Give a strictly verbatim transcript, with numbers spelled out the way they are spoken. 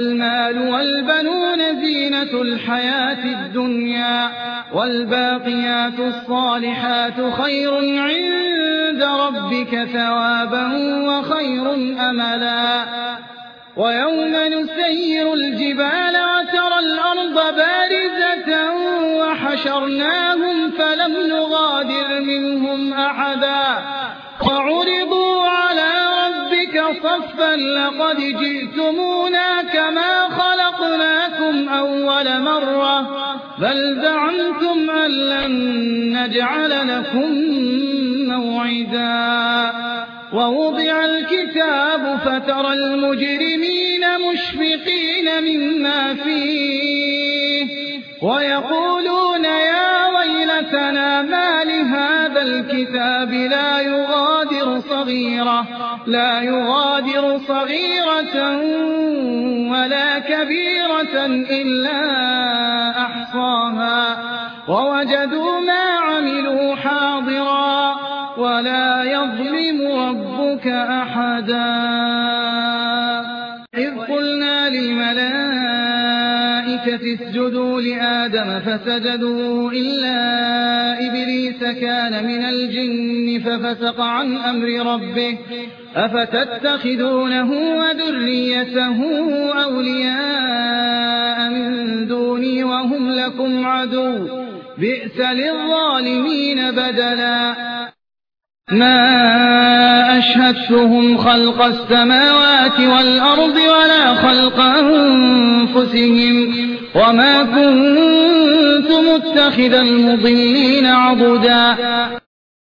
المال والبنون زينة الحياة الدنيا والباقيات الصالحات خير عند ربك ثوابا وخير أملا ويوم نسير الجبال وترى الأرض بارزة وحشرناهم فلم نغادر منهم أحدا وعرضوا على ربك صفا لقد جئتمونا كما خلقناكم أول مرة بل زعمتم أن لن نجعل لكم موعدا ووضع الكتاب فترى المجرمين مشفقين مما فيه ويقولون يا ويلتنا ما لهذا الكتاب لا يغادر صغيرة لا يغادر صغيرة ولا كبيرة إلا أحصاها ووجدوا ما عملوا حاضرا ولا يظلم ربك أحدا إذ قلنا للملائكة اسجدوا لآدم فسجدوا إلا إبليس كان من الجن ففسق عن أمر ربه أفتتخذونه وذريته أولياء من دوني وهم لكم عدو بئس للظالمين بدلا ما أشهدتهم خلق السماوات والأرض ولا خلق أنفسهم وما كنت متخذ المضلين عضدا